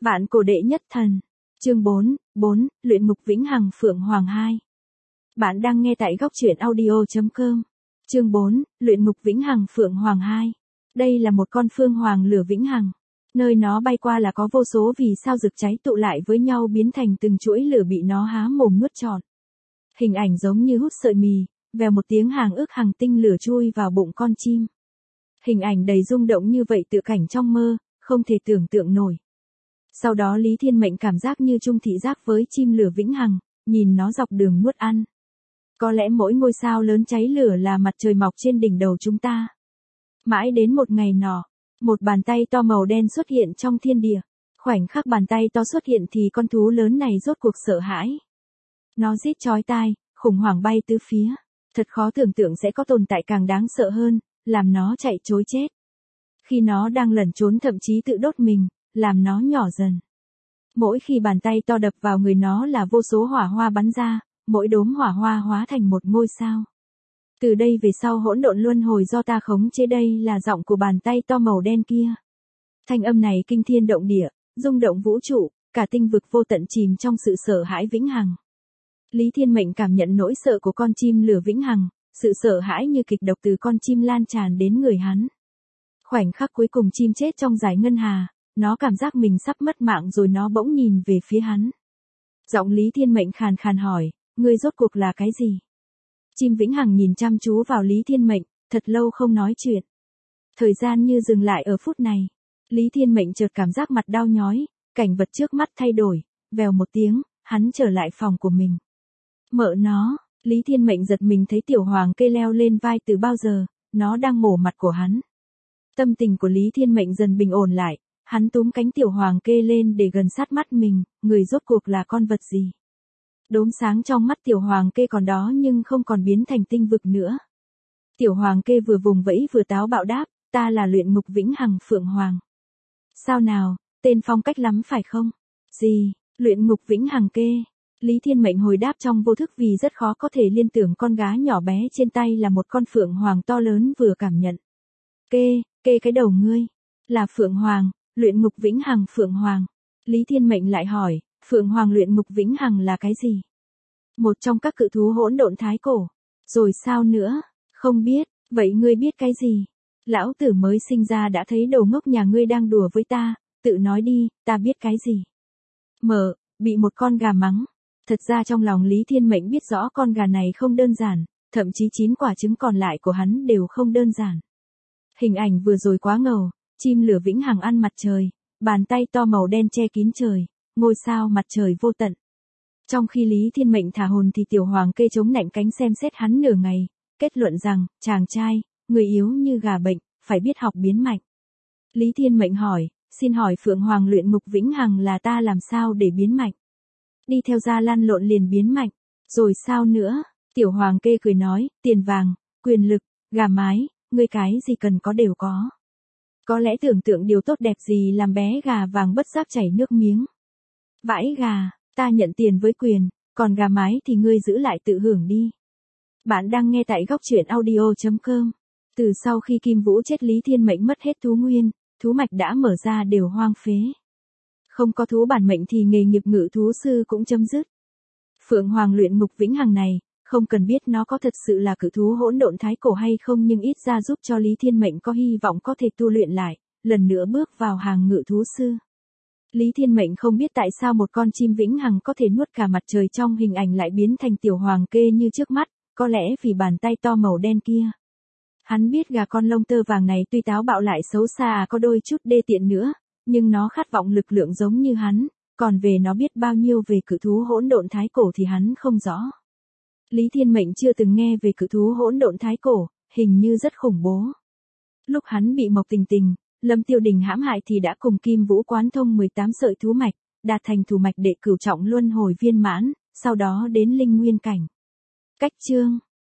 Vạn cổ đệ nhất thần. Chương 4, Luyện ngục vĩnh hằng Phượng Hoàng 2. Bạn đang nghe tại góc truyện audio.com. Chương 4, Luyện ngục vĩnh hằng Phượng Hoàng 2. Đây là một con phương hoàng lửa vĩnh hằng. Nơi nó bay qua là có vô số vì sao rực cháy tụ lại với nhau biến thành từng chuỗi lửa bị nó há mồm nuốt trọn. Hình ảnh giống như hút sợi mì, vèo một tiếng hàng ức hàng tinh lửa chui vào bụng con chim. Hình ảnh đầy rung động như vậy tựa cảnh trong mơ, không thể tưởng tượng nổi. Sau đó Lý Thiên Mệnh cảm giác như chung thị giác với chim lửa vĩnh hằng, nhìn nó dọc đường nuốt ăn. Có lẽ mỗi ngôi sao lớn cháy lửa là mặt trời mọc trên đỉnh đầu chúng ta. Mãi đến một ngày nọ, một bàn tay to màu đen xuất hiện trong thiên địa. Khoảnh khắc bàn tay to xuất hiện thì con thú lớn này rốt cuộc sợ hãi. Nó rít chói tai, khủng hoảng bay tứ phía. Thật khó tưởng tượng sẽ có tồn tại càng đáng sợ hơn, làm nó chạy trối chết. Khi nó đang lẩn trốn thậm chí tự đốt mình, làm nó nhỏ dần. Mỗi khi bàn tay to đập vào người nó là vô số hỏa hoa bắn ra, mỗi đốm hỏa hoa hóa thành một ngôi sao. Từ đây về sau hỗn độn luân hồi do ta khống chế, đây là giọng của bàn tay to màu đen kia. Thanh âm này kinh thiên động địa, rung động vũ trụ, cả tinh vực vô tận chìm trong sự sợ hãi vĩnh hằng. Lý Thiên Mệnh cảm nhận nỗi sợ của con chim lửa vĩnh hằng, sự sợ hãi như kịch độc từ con chim lan tràn đến người hắn. Khoảnh khắc cuối cùng chim chết trong dải ngân hà, nó cảm giác mình sắp mất mạng rồi nó bỗng nhìn về phía hắn. Giọng Lý Thiên Mệnh khàn khàn hỏi, ngươi rốt cuộc là cái gì? Chim vĩnh hằng nhìn chăm chú vào Lý Thiên Mệnh, thật lâu không nói chuyện. Thời gian như dừng lại ở phút này. Lý Thiên Mệnh chợt cảm giác mặt đau nhói, cảnh vật trước mắt thay đổi, vèo một tiếng, hắn trở lại phòng của mình. Mợ nó, Lý Thiên Mệnh giật mình thấy tiểu hoàng kê leo lên vai từ bao giờ, nó đang mổ mặt của hắn. Tâm tình của Lý Thiên Mệnh dần bình ổn lại, hắn túm cánh tiểu hoàng kê lên để gần sát mắt mình, người rốt cuộc là con vật gì? Đốm sáng trong mắt tiểu hoàng kê còn đó nhưng không còn biến thành tinh vực nữa. Tiểu hoàng kê vừa vùng vẫy vừa táo bạo đáp, ta là luyện ngục vĩnh hằng Phượng Hoàng. Sao nào, tên phong cách lắm phải không? Gì, luyện ngục vĩnh hằng kê? Lý Thiên Mệnh hồi đáp trong vô thức vì rất khó có thể liên tưởng con gá nhỏ bé trên tay là một con Phượng Hoàng to lớn vừa cảm nhận. Kê cái đầu ngươi, là Phượng Hoàng, luyện ngục vĩnh hằng Phượng Hoàng. Lý Thiên Mệnh lại hỏi, Phượng Hoàng luyện ngục vĩnh hằng là cái gì? Một trong các cự thú hỗn độn thái cổ. Rồi sao nữa? Không biết, vậy ngươi biết cái gì? Lão tử mới sinh ra đã thấy đầu ngốc nhà ngươi đang đùa với ta, tự nói đi, ta biết cái gì? Bị một con gà mắng. Thật ra trong lòng Lý Thiên Mệnh biết rõ con gà này không đơn giản, thậm chí 9 quả trứng còn lại của hắn đều không đơn giản. Hình ảnh vừa rồi quá ngầu, chim lửa vĩnh hằng ăn mặt trời, bàn tay to màu đen che kín trời, ngôi sao mặt trời vô tận. Trong khi Lý Thiên Mệnh thả hồn thì tiểu hoàng kê chống nạnh cánh xem xét hắn nửa ngày, kết luận rằng, chàng trai, người yếu như gà bệnh, phải biết học biến mạnh. Lý Thiên Mệnh hỏi, xin hỏi Phượng Hoàng luyện ngục vĩnh hằng là ta làm sao để biến mạnh? Đi theo gia lăn lộn liền biến mạnh, rồi sao nữa? Tiểu hoàng kê cười nói, tiền vàng, quyền lực, gà mái, ngươi cái gì cần có đều có. Có lẽ tưởng tượng điều tốt đẹp gì làm bé gà vàng bất giác chảy nước miếng. Vãi gà, ta nhận tiền với quyền, còn gà mái thì ngươi giữ lại tự hưởng đi. Bạn đang nghe tại góc truyện audio.com. Từ sau khi Kim Vũ chết Lý Thiên Mệnh mất hết thú nguyên, thú mạch đã mở ra đều hoang phế. Không có thú bản mệnh thì nghề nghiệp ngự thú sư cũng chấm dứt. Phượng Hoàng luyện ngục vĩnh hằng này, không cần biết nó có thật sự là cự thú hỗn độn thái cổ hay không nhưng ít ra giúp cho Lý Thiên Mệnh có hy vọng có thể tu luyện lại, lần nữa bước vào hàng ngự thú sư. Lý Thiên Mệnh không biết tại sao một con chim vĩnh hằng có thể nuốt cả mặt trời trong hình ảnh lại biến thành tiểu hoàng kê như trước mắt, có lẽ vì bàn tay to màu đen kia. Hắn biết gà con lông tơ vàng này tuy táo bạo lại xấu xa có đôi chút đê tiện nữa, nhưng nó khát vọng lực lượng giống như hắn, còn về nó biết bao nhiêu về cự thú hỗn độn thái cổ thì hắn không rõ. Lý Thiên Mệnh chưa từng nghe về cự thú hỗn độn thái cổ, hình như rất khủng bố. Lúc hắn bị Mộc Tình Tình, Lâm Tiêu Đình hãm hại thì đã cùng Kim Vũ quán thông 18 sợi thú mạch, đạt thành thủ mạch đệ cửu trọng luân hồi viên mãn, sau đó đến linh nguyên cảnh. Cách chương